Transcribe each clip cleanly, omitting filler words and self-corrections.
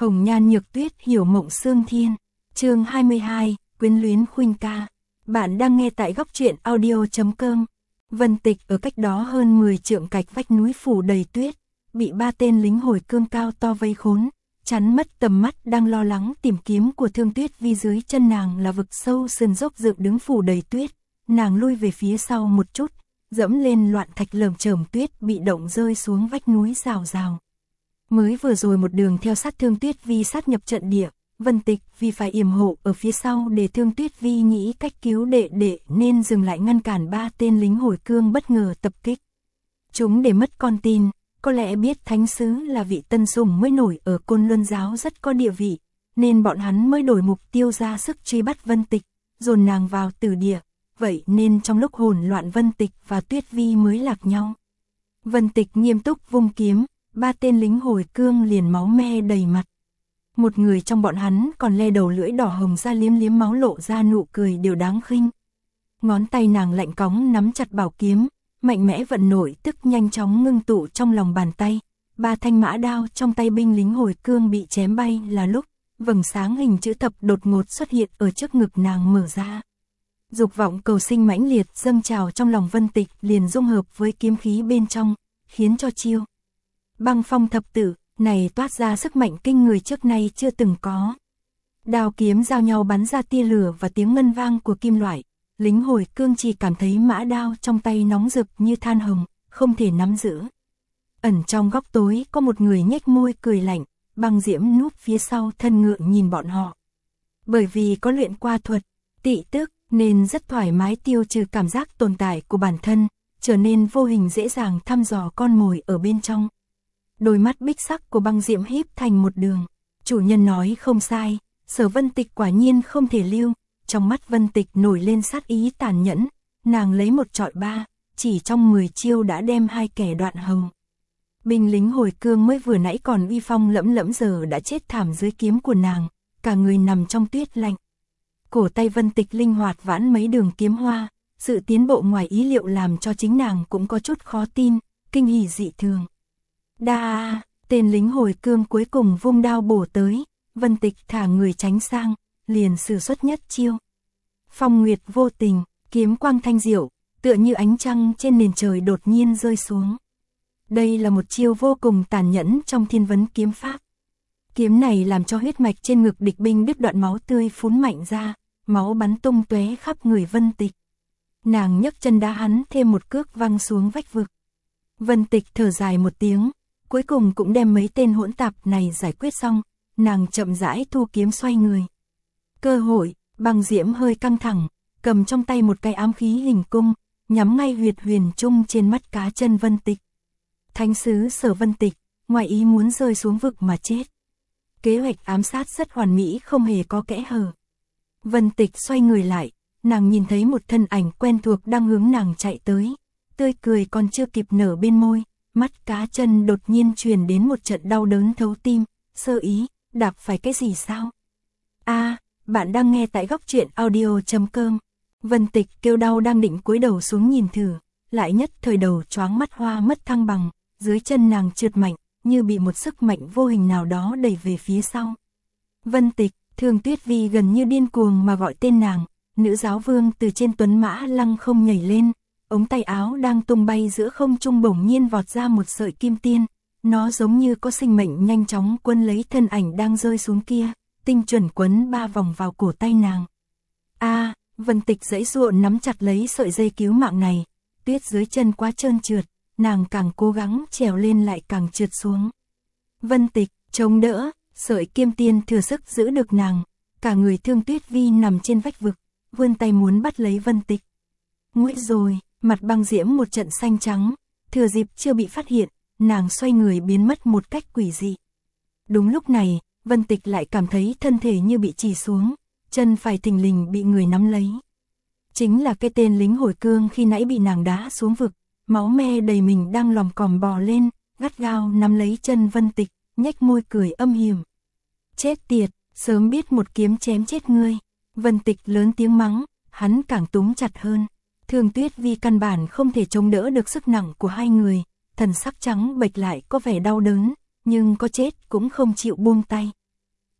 Hồng nhan nhược tuyết hiểu mộng xương thiên. Chương 22, quyến luyến khuynh ca. Bạn đang nghe tại góc truyện audio.com. Vân Tịch ở cách đó hơn 10 trượng cạch vách núi phủ đầy tuyết, bị 3 tên lính hồi cương cao to vây khốn, chắn mất tầm mắt, đang lo lắng tìm kiếm của Thương Tuyết Vi. Dưới chân nàng là vực sâu sườn dốc dựng đứng phủ đầy tuyết, nàng lui về phía sau một chút, dẫm lên loạn thạch lởm chởm, tuyết bị động rơi xuống vách núi rào rào. Mới vừa rồi một đường theo sát Thương Tuyết Vi sát nhập trận địa, Vân Tịch vì phải yểm hộ ở phía sau để Thương Tuyết Vi nghĩ cách cứu đệ đệ nên dừng lại ngăn cản 3 tên lính hồi cương bất ngờ tập kích. Chúng để mất con tin, có lẽ biết thánh sứ là vị tân sủng mới nổi ở Côn Luân giáo rất có địa vị, nên bọn hắn mới đổi mục tiêu ra sức truy bắt Vân Tịch, dồn nàng vào tử địa. Vậy nên trong lúc hỗn loạn Vân Tịch và Tuyết Vi mới lạc nhau. Vân Tịch nghiêm túc vung kiếm, 3 tên lính hồi cương liền máu me đầy mặt. Một người trong bọn hắn còn le đầu lưỡi đỏ hồng ra liếm liếm máu, lộ ra nụ cười đều đáng khinh. Ngón tay nàng lạnh cóng nắm chặt bảo kiếm, mạnh mẽ vận nội tức nhanh chóng ngưng tụ trong lòng bàn tay. 3 thanh mã đao trong tay binh lính hồi cương bị chém bay là lúc vầng sáng hình chữ thập đột ngột xuất hiện ở trước ngực nàng mở ra. Dục vọng cầu sinh mãnh liệt dâng trào trong lòng Vân Tịch, liền dung hợp với kiếm khí bên trong, khiến cho chiêu Băng Phong thập tử này toát ra sức mạnh kinh người trước nay chưa từng có. Đao kiếm giao nhau bắn ra tia lửa và tiếng ngân vang của kim loại. Lính hồi cương chỉ cảm thấy mã đao trong tay nóng rực như than hồng, không thể nắm giữ. Ẩn trong góc tối có một người nhếch môi cười lạnh, Băng Diễm núp phía sau thân ngựa nhìn bọn họ. Bởi vì có luyện qua thuật tị tức nên rất thoải mái tiêu trừ cảm giác tồn tại của bản thân, trở nên vô hình dễ dàng thăm dò con mồi ở bên trong. Đôi mắt bích sắc của Băng Diễm híp thành một đường. Chủ nhân nói không sai, Sở Vân Tịch quả nhiên không thể lưu. Trong mắt Vân Tịch nổi lên sát ý tàn nhẫn, nàng lấy một trọi 3, chỉ trong 10 chiêu đã đem 2 kẻ đoạn hầu. Binh lính hồi cương mới vừa nãy còn uy phong lẫm lẫm giờ đã chết thảm dưới kiếm của nàng, cả người nằm trong tuyết lạnh. Cổ tay Vân Tịch linh hoạt vãn mấy đường kiếm hoa, sự tiến bộ ngoài ý liệu làm cho chính nàng cũng có chút khó tin, kinh hỉ dị thường. Đa, tên lính hồi cương cuối cùng vung đao bổ tới, Vân Tịch thả người tránh sang, liền sử xuất nhất chiêu Phong Nguyệt vô tình, kiếm quang thanh diệu, tựa như ánh trăng trên nền trời đột nhiên rơi xuống. Đây là một chiêu vô cùng tàn nhẫn trong Thiên Vấn kiếm pháp. Kiếm này làm cho huyết mạch trên ngực địch binh đứt đoạn, máu tươi phún mạnh ra, máu bắn tung tóe khắp người Vân Tịch. Nàng nhấc chân đá hắn thêm một cước văng xuống vách vực. Vân Tịch thở dài một tiếng, cuối cùng cũng đem mấy tên hỗn tạp này giải quyết xong, nàng chậm rãi thu kiếm xoay người. Cơ hội, Băng Diễm hơi căng thẳng, cầm trong tay một cái ám khí hình cung, nhắm ngay huyệt huyền trung trên mắt cá chân Vân Tịch. Thánh sứ Sở Vân Tịch, ngoài ý muốn rơi xuống vực mà chết. Kế hoạch ám sát rất hoàn mỹ, không hề có kẽ hở. Vân Tịch xoay người lại, nàng nhìn thấy một thân ảnh quen thuộc đang hướng nàng chạy tới, tươi cười còn chưa kịp nở bên môi, mắt cá chân đột nhiên truyền đến một trận đau đớn thấu tim. Sơ ý, đạp phải cái gì sao? Bạn đang nghe tại góc truyện audio.com. Vân Tịch kêu đau đang định cúi đầu xuống nhìn thử, lại nhất thời đầu choáng mắt hoa mất thăng bằng, dưới chân nàng trượt mạnh, như bị một sức mạnh vô hình nào đó đẩy về phía sau. Vân Tịch, Thương Tuyết Vi gần như điên cuồng mà gọi tên nàng, nữ giáo vương từ trên tuấn mã lăng không nhảy lên, ống tay áo đang tung bay giữa không trung bỗng nhiên vọt ra một sợi kim tiên, nó giống như có sinh mệnh nhanh chóng quấn lấy thân ảnh đang rơi xuống kia, tinh chuẩn quấn 3 vòng vào cổ tay nàng. Vân Tịch giãy giụa nắm chặt lấy sợi dây cứu mạng này, tuyết dưới chân quá trơn trượt, nàng càng cố gắng trèo lên lại càng trượt xuống. Vân Tịch chống đỡ, sợi kim tiên thừa sức giữ được nàng, cả người Thương Tuyết Vi nằm trên vách vực, vươn tay muốn bắt lấy Vân Tịch. Nguội rồi, mặt Băng Diễm một trận xanh trắng, thừa dịp chưa bị phát hiện, nàng xoay người biến mất một cách quỷ dị. Đúng lúc này, Vân Tịch lại cảm thấy thân thể như bị trì xuống, chân phải thình lình bị người nắm lấy. Chính là cái tên lính hồi cương khi nãy bị nàng đá xuống vực, máu me đầy mình đang lòm còm bò lên, gắt gao nắm lấy chân Vân Tịch, nhếch môi cười âm hiểm. Chết tiệt, sớm biết một kiếm chém chết ngươi. Vân Tịch lớn tiếng mắng, hắn càng túm chặt hơn. Thương Tuyết Vi căn bản không thể chống đỡ được sức nặng của hai người, thần sắc trắng bệch lại có vẻ đau đớn, nhưng có chết cũng không chịu buông tay.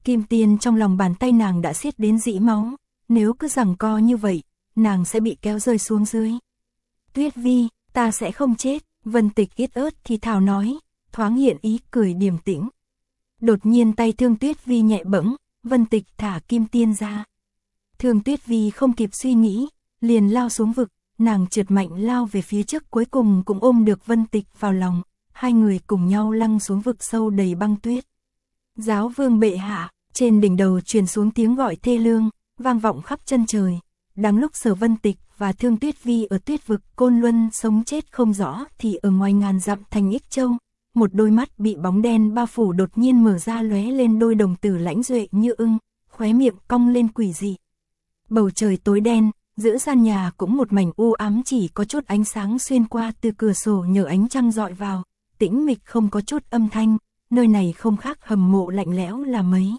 Kim tiền trong lòng bàn tay nàng đã siết đến rỉ máu, nếu cứ giằng co như vậy, nàng sẽ bị kéo rơi xuống dưới. Tuyết Vi, ta sẽ không chết, Vân Tịch ít ớt thì thào nói, thoáng hiện ý cười điềm tĩnh. Đột nhiên tay Thương Tuyết Vi nhẹ bẫng, Vân Tịch thả kim tiên ra. Thương Tuyết Vi không kịp suy nghĩ, liền lao xuống vực, nàng trượt mạnh lao về phía trước, cuối cùng cũng ôm được Vân Tịch vào lòng, hai người cùng nhau lăn xuống vực sâu đầy băng tuyết. Giáo vương bệ hạ, trên đỉnh đầu truyền xuống tiếng gọi thê lương, vang vọng khắp chân trời. Đang lúc Sở Vân Tịch và Thương Tuyết Vi ở tuyết vực Côn Luân sống chết không rõ, thì ở ngoài ngàn dặm thành Ích Châu, một đôi mắt bị bóng đen bao phủ đột nhiên mở ra, lóe lên đôi đồng tử lãnh duệ như ưng, khóe miệng cong lên quỷ dị. Bầu trời tối đen, giữa gian nhà cũng một mảnh u ám, chỉ có chút ánh sáng xuyên qua từ cửa sổ nhờ ánh trăng dọi vào, tĩnh mịch không có chút âm thanh, nơi này không khác hầm mộ lạnh lẽo là mấy.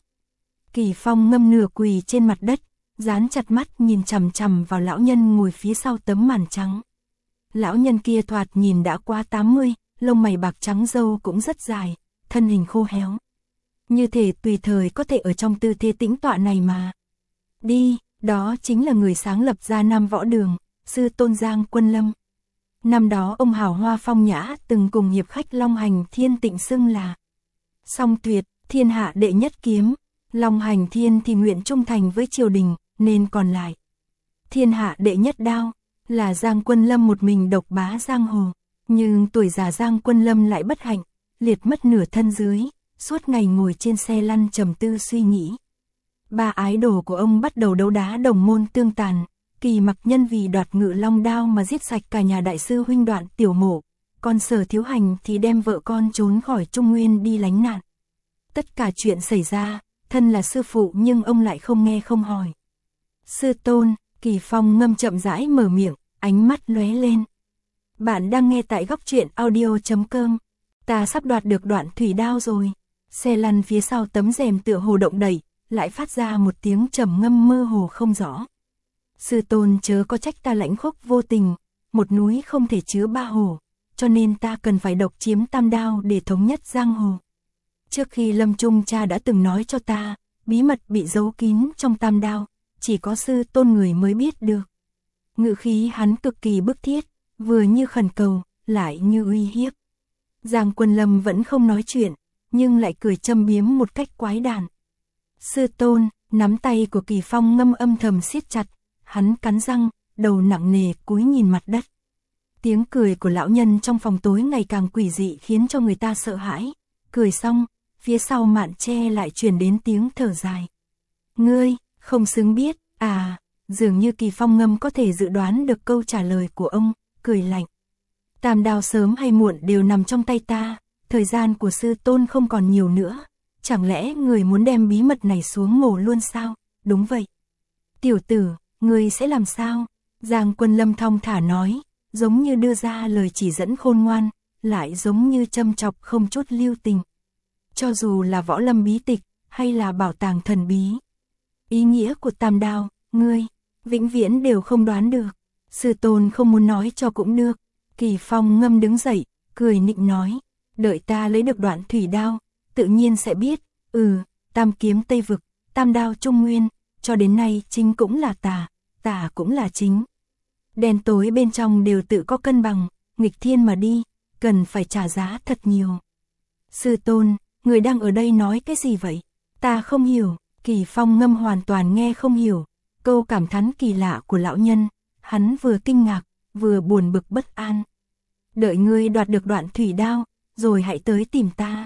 Kỳ Phong ngâm nửa quỳ trên mặt đất, dán chặt mắt nhìn chằm chằm vào lão nhân ngồi phía sau tấm màn trắng. Lão nhân kia thoạt nhìn đã qua 80, lông mày bạc trắng, râu cũng rất dài, thân hình khô héo. Như thể tùy thời có thể ở trong tư thế tĩnh tọa này mà. Đi, đó chính là người sáng lập ra Nam Võ Đường, sư tôn Giang Quân Lâm. Năm đó ông hào hoa phong nhã từng cùng hiệp khách Long Hành Thiên Tịnh xưng là song tuyệt, thiên hạ đệ nhất kiếm. Long Hành Thiên thì nguyện trung thành với triều đình, nên còn lại thiên hạ đệ nhất đao, là Giang Quân Lâm một mình độc bá giang hồ. Nhưng tuổi già Giang Quân Lâm lại bất hạnh, liệt mất nửa thân dưới, suốt ngày ngồi trên xe lăn trầm tư suy nghĩ. Ba ái đồ của ông bắt đầu đấu đá đồng môn tương tàn, Kỳ Mặc Nhân vì đoạt Ngự Long đao mà giết sạch cả nhà đại sư huynh Đoạn Tiểu Mộ, còn Sở Thiếu Hành thì đem vợ con trốn khỏi Trung Nguyên đi lánh nạn. Tất cả chuyện xảy ra, thân là sư phụ nhưng ông lại không nghe không hỏi. Sư tôn, Kỳ Phong ngâm chậm rãi mở miệng, ánh mắt lóe lên. Bạn đang nghe tại góc truyện audio.com. Ta sắp đoạt được Đoạn thủy đao rồi. Xe lăn phía sau tấm rèm tựa hồ động đẩy, lại phát ra một tiếng trầm ngâm mơ hồ không rõ. Sư tôn chớ có trách ta lãnh khốc vô tình, một núi không thể chứa ba hồ, cho nên ta cần phải độc chiếm tam đao để thống nhất giang hồ. Trước khi lâm chung cha đã từng nói cho ta, bí mật bị giấu kín trong tam đao, chỉ có sư tôn người mới biết được. Ngữ khí hắn cực kỳ bức thiết, vừa như khẩn cầu, lại như uy hiếp. Giang Quân Lâm vẫn không nói chuyện, nhưng lại cười châm biếm một cách quái đản. Sư tôn, nắm tay của Kỳ Phong ngâm âm thầm siết chặt, hắn cắn răng, đầu nặng nề cúi nhìn mặt đất. Tiếng cười của lão nhân trong phòng tối ngày càng quỷ dị khiến cho người ta sợ hãi. Cười xong, phía sau mạn tre lại truyền đến tiếng thở dài. Ngươi, không xứng biết, à, dường như Kỳ Phong ngâm có thể dự đoán được câu trả lời của ông, cười lạnh. Tam đao sớm hay muộn đều nằm trong tay ta, thời gian của sư tôn không còn nhiều nữa. Chẳng lẽ người muốn đem bí mật này xuống mồ luôn sao? Đúng vậy. Tiểu tử, ngươi sẽ làm sao? Giang Quân Lâm thong thả nói, giống như đưa ra lời chỉ dẫn khôn ngoan, lại giống như châm chọc không chút lưu tình. Cho dù là võ lâm bí tịch, hay là bảo tàng thần bí, ý nghĩa của tam đao, ngươi vĩnh viễn đều không đoán được. Sư tôn không muốn nói cho cũng được. Kỳ Phong ngâm đứng dậy, cười nịnh nói, đợi ta lấy được Đoạn thủy đao, tự nhiên sẽ biết. Tam kiếm Tây Vực, tam đao Trung Nguyên, cho đến nay chính cũng là tà, tà cũng là chính. Đen tối bên trong đều tự có cân bằng, nghịch thiên mà đi, cần phải trả giá thật nhiều. Sư tôn, người đang ở đây nói cái gì vậy? Ta không hiểu. Kỳ Phong ngâm hoàn toàn nghe không hiểu câu cảm thán kỳ lạ của lão nhân, hắn vừa kinh ngạc, vừa buồn bực bất an. Đợi ngươi đoạt được Đoạn thủy đao, rồi hãy tới tìm ta.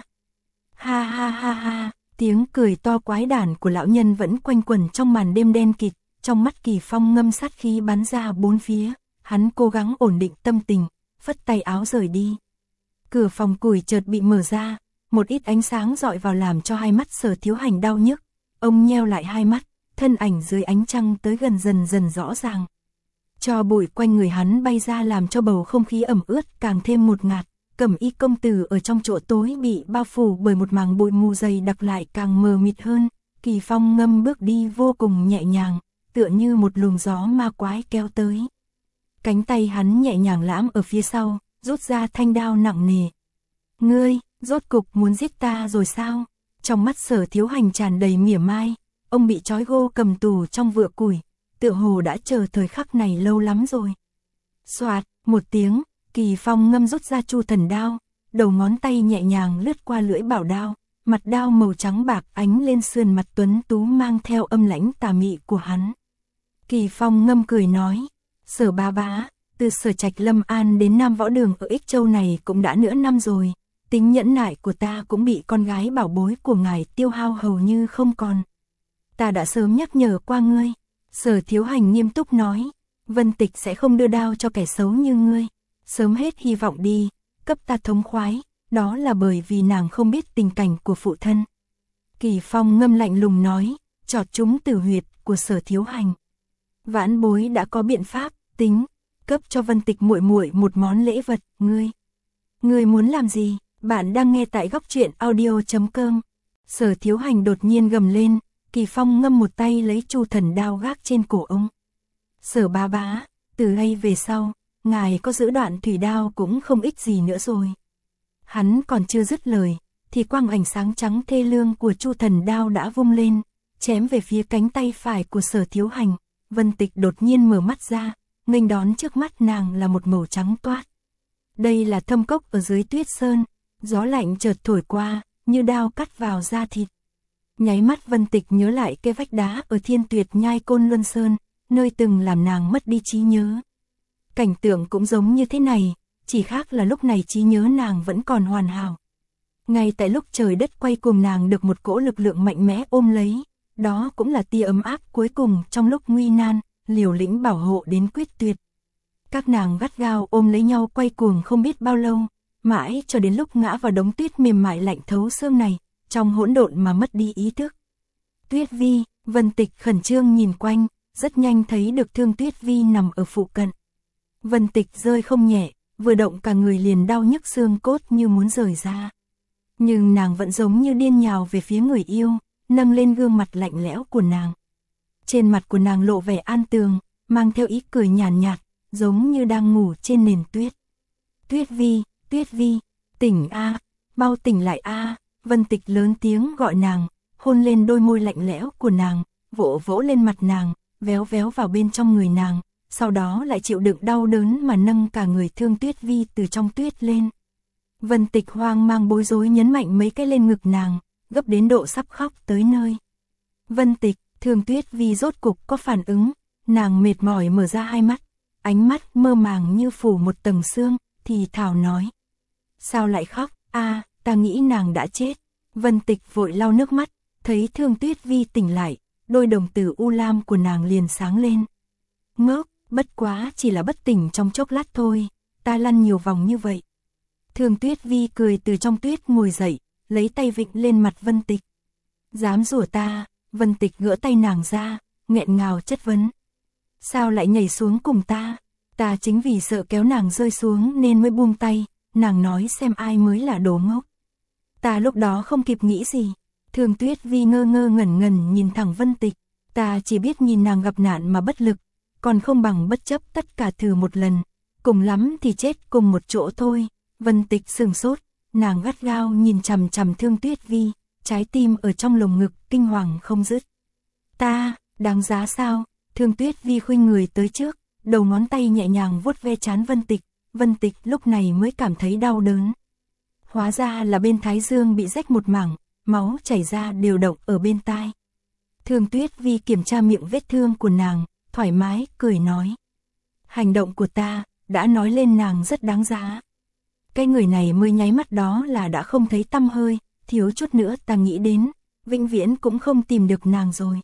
Ha ha ha ha, tiếng cười to quái đản của lão nhân vẫn quanh quẩn trong màn đêm đen kịt, trong mắt Kỳ Phong ngâm sát khí bắn ra bốn phía, hắn cố gắng ổn định tâm tình, phất tay áo rời đi. Cửa phòng củi chợt bị mở ra, một ít ánh sáng dọi vào làm cho hai mắt Sở Thiếu Hành đau nhức. Ông nheo lại hai mắt, thân ảnh dưới ánh trăng tới gần dần dần rõ ràng. Tro bụi quanh người hắn bay ra làm cho bầu không khí ẩm ướt càng thêm ngột ngạt. Cẩm Y công tử ở trong chỗ tối bị bao phủ bởi một màng bụi mù dày đặc lại càng mờ mịt hơn. Kỳ Phong ngâm bước đi vô cùng nhẹ nhàng, tựa như một luồng gió ma quái kéo tới. Cánh tay hắn nhẹ nhàng lãm ở phía sau, rút ra thanh đao nặng nề. Ngươi, rốt cục muốn giết ta rồi sao? Trong mắt Sở Thiếu Hành tràn đầy mỉa mai, ông bị trói gô cầm tù trong vựa củi, tựa hồ đã chờ thời khắc này lâu lắm rồi. Soạt, một tiếng, Kỳ Phong Ngâm rút ra Chu Thần đao, đầu ngón tay nhẹ nhàng lướt qua lưỡi bảo đao, mặt đao màu trắng bạc ánh lên sườn mặt tuấn tú mang theo âm lãnh tà mị của hắn. Kỳ Phong Ngâm cười nói, Sở bá bá, từ Sở Trạch Lâm An đến Nam Võ Đường ở Ích Châu này cũng đã nửa năm rồi, tính nhẫn nại của ta cũng bị con gái bảo bối của ngài tiêu hao hầu như không còn. Ta đã sớm nhắc nhở qua ngươi. Sở Thiếu Hành nghiêm túc nói, Vân Tịch sẽ không đưa đao cho kẻ xấu như ngươi. Sớm hết hy vọng đi, cấp ta thống khoái, đó là bởi vì nàng không biết tình cảnh của phụ thân. Kỳ Phong Ngâm lạnh lùng nói, chọt trúng tử huyệt của Sở Thiếu Hành. Vãn bối đã có biện pháp, tính, cấp cho Vân Tịch muội muội một món lễ vật, ngươi muốn làm gì? Bạn đang nghe tại góc truyện audio.com. Sở Thiếu Hành đột nhiên gầm lên, Kỳ Phong Ngâm một tay lấy Chu Thần đao gác trên cổ ông. Sở bá bá, từ nay về sau, ngài có giữ đoạn thủy đao cũng không ích gì nữa rồi. Hắn còn chưa dứt lời, thì quang ảnh sáng trắng thê lương của Chu Thần đao đã vung lên, chém về phía cánh tay phải của Sở Thiếu Hành. Vân Tịch đột nhiên mở mắt ra, nghênh đón trước mắt nàng là một màu trắng toát. Đây là thâm cốc ở dưới tuyết sơn, gió lạnh chợt thổi qua, như đao cắt vào da thịt. Nháy mắt Vân Tịch nhớ lại cái vách đá ở Thiên Tuyệt Nhai Côn Luân Sơn, nơi từng làm nàng mất đi trí nhớ. Cảnh tượng cũng giống như thế này, chỉ khác là lúc này trí nhớ nàng vẫn còn hoàn hảo. Ngay tại lúc trời đất quay cuồng nàng được một cỗ lực lượng mạnh mẽ ôm lấy, đó cũng là tia ấm áp cuối cùng trong lúc nguy nan, liều lĩnh bảo hộ đến quyết tuyệt. Các nàng gắt gao ôm lấy nhau quay cuồng không biết bao lâu, mãi cho đến lúc ngã vào đống tuyết mềm mại lạnh thấu xương này, trong hỗn độn mà mất đi ý thức. Tuyết Vi, Vân Tịch khẩn trương nhìn quanh, rất nhanh thấy được Thương Tuyết Vi nằm ở phụ cận. Vân Tịch rơi không nhẹ, vừa động cả người liền đau nhức xương cốt như muốn rời ra. Nhưng nàng vẫn giống như điên nhào về phía người yêu, nâng lên gương mặt lạnh lẽo của nàng. Trên mặt của nàng lộ vẻ an tường, mang theo ý cười nhàn nhạt, giống như đang ngủ trên nền tuyết. Tuyết Vi, tỉnh a, mau tỉnh lại a. Vân Tịch lớn tiếng gọi nàng, hôn lên đôi môi lạnh lẽo của nàng, vỗ vỗ lên mặt nàng, véo véo vào bên trong người nàng, sau đó lại chịu đựng đau đớn mà nâng cả người Thương Tuyết Vi từ trong tuyết lên. Vân Tịch hoang mang bối rối nhấn mạnh mấy cái lên ngực nàng, gấp đến độ sắp khóc tới nơi. Vân Tịch, Thương Tuyết Vi rốt cục có phản ứng, nàng mệt mỏi mở ra hai mắt, ánh mắt mơ màng như phủ một tầng sương, thì thào nói. Sao lại khóc, ta nghĩ nàng đã chết. Vân Tịch vội lau nước mắt, thấy Thương Tuyết Vi tỉnh lại, đôi đồng tử u lam của nàng liền sáng lên. Ngốc, bất quá chỉ là bất tỉnh trong chốc lát thôi, ta lăn nhiều vòng như vậy. Thương Tuyết Vi cười từ trong tuyết ngồi dậy, lấy tay vịnh lên mặt Vân Tịch. Dám rủa ta? Vân Tịch gỡ tay nàng ra, nghẹn ngào chất vấn. Sao lại nhảy xuống cùng ta? Ta chính vì sợ kéo nàng rơi xuống nên mới buông tay, nàng nói xem ai mới là đồ ngốc. Ta lúc đó không kịp nghĩ gì. Thương Tuyết Vi ngơ ngơ ngẩn ngẩn nhìn thẳng Vân Tịch. Ta chỉ biết nhìn nàng gặp nạn mà bất lực, còn không bằng bất chấp tất cả thử một lần, cùng lắm thì chết cùng một chỗ thôi. Vân Tịch sừng sốt, nàng gắt gao nhìn chằm chằm Thương Tuyết Vi, trái tim ở trong lồng ngực kinh hoàng không dứt. Ta, đáng giá sao? Thương Tuyết Vi khuynh người tới trước, đầu ngón tay nhẹ nhàng vuốt ve trán Vân Tịch. Vân Tịch lúc này mới cảm thấy đau đớn. Hóa ra là bên thái dương bị rách một mảng, máu chảy ra đều động ở bên tai. Thương Tuyết Vi kiểm tra miệng vết thương của nàng, thoải mái, cười nói. Hành động của ta, đã nói lên nàng rất đáng giá. Cái người này mới nháy mắt đó là đã không thấy tăm hơi, thiếu chút nữa ta nghĩ đến, vĩnh viễn cũng không tìm được nàng rồi.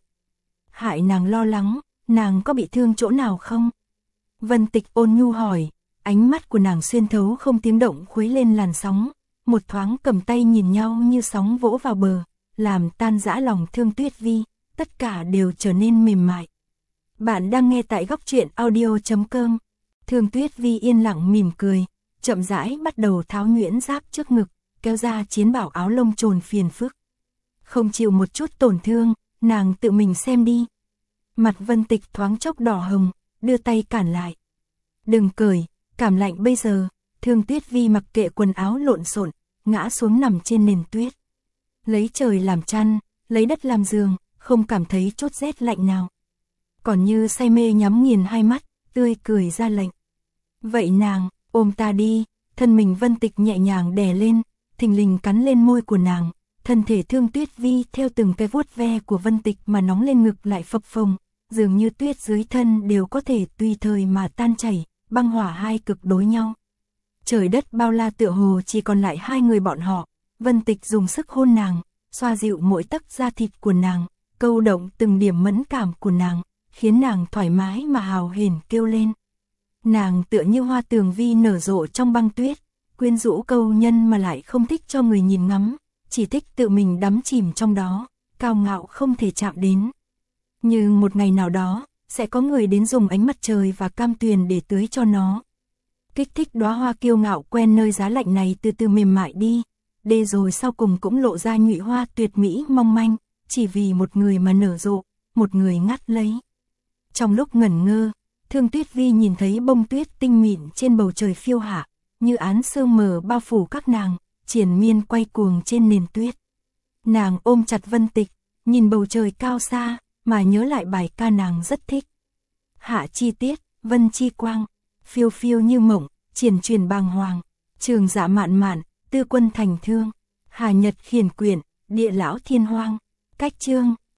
Hại nàng lo lắng, nàng có bị thương chỗ nào không? Vân Tịch ôn nhu hỏi, ánh mắt của nàng xuyên thấu không tiếng động khuấy lên làn sóng, một thoáng cầm tay nhìn nhau như sóng vỗ vào bờ, làm tan rã lòng Thương Tuyết Vi, tất cả đều trở nên mềm mại. Bạn đang nghe tại góc truyện audio.com. Thương Tuyết Vi yên lặng mỉm cười, chậm rãi bắt đầu tháo nhuyễn giáp trước ngực, kéo ra chiến bảo áo lông trồn phiền phức. Không chịu một chút tổn thương, nàng tự mình xem đi. Mặt Vân Tịch thoáng chốc đỏ hồng, đưa tay cản lại. Đừng cởi, cảm lạnh bây giờ. Thương Tuyết Vi mặc kệ quần áo lộn xộn, ngã xuống nằm trên nền tuyết. lấy trời làm chăn, lấy đất làm giường, không cảm thấy chốt rét lạnh nào. Còn Như say mê nhắm nghiền hai mắt, tươi cười ra lệnh. Vậy nàng, ôm ta đi, thân mình Vân Tịch nhẹ nhàng đè lên, thình lình cắn lên môi của nàng, thân thể Thương Tuyết Vi theo từng cái vuốt ve của Vân Tịch mà nóng lên ngực lại phập phồng, dường như tuyết dưới thân đều có thể tùy thời mà tan chảy, băng hỏa hai cực đối nhau. Trời đất bao la tựa hồ chỉ còn lại hai người bọn họ, Vân Tịch dùng sức hôn nàng, xoa dịu mỗi tấc da thịt của nàng, câu động từng điểm mẫn cảm của nàng, khiến nàng thoải mái mà hào hển kêu lên. Nàng tựa như hoa tường vi nở rộ trong băng tuyết, quyến rũ câu nhân mà lại không thích cho người nhìn ngắm, chỉ thích tự mình đắm chìm trong đó, cao ngạo không thể chạm đến. Như một ngày nào đó, sẽ có người đến dùng ánh mặt trời và cam tuyền để tưới cho nó. Kích thích đóa hoa kiêu ngạo quen nơi giá lạnh này từ từ mềm mại đi, để rồi sau cùng cũng lộ ra nhụy hoa tuyệt mỹ mong manh, chỉ vì một người mà nở rộ, một người ngắt lấy. Trong lúc ngẩn ngơ, Thương Tuyết Vi nhìn thấy bông tuyết tinh mịn trên bầu trời phiêu hạ, như áng sương mờ bao phủ các nàng, triền miên quay cuồng trên nền tuyết. Nàng ôm chặt Vân Tịch, nhìn bầu trời cao xa, mà nhớ lại bài ca nàng rất thích. Hạ chi tiết, vân chi quang, phiêu phiêu như mộng, triền truyền bàng hoàng, trường dạ mạn mạn, tư quân thành thương, hà nhật khiển quyển, địa lão thiên hoang. Cách chương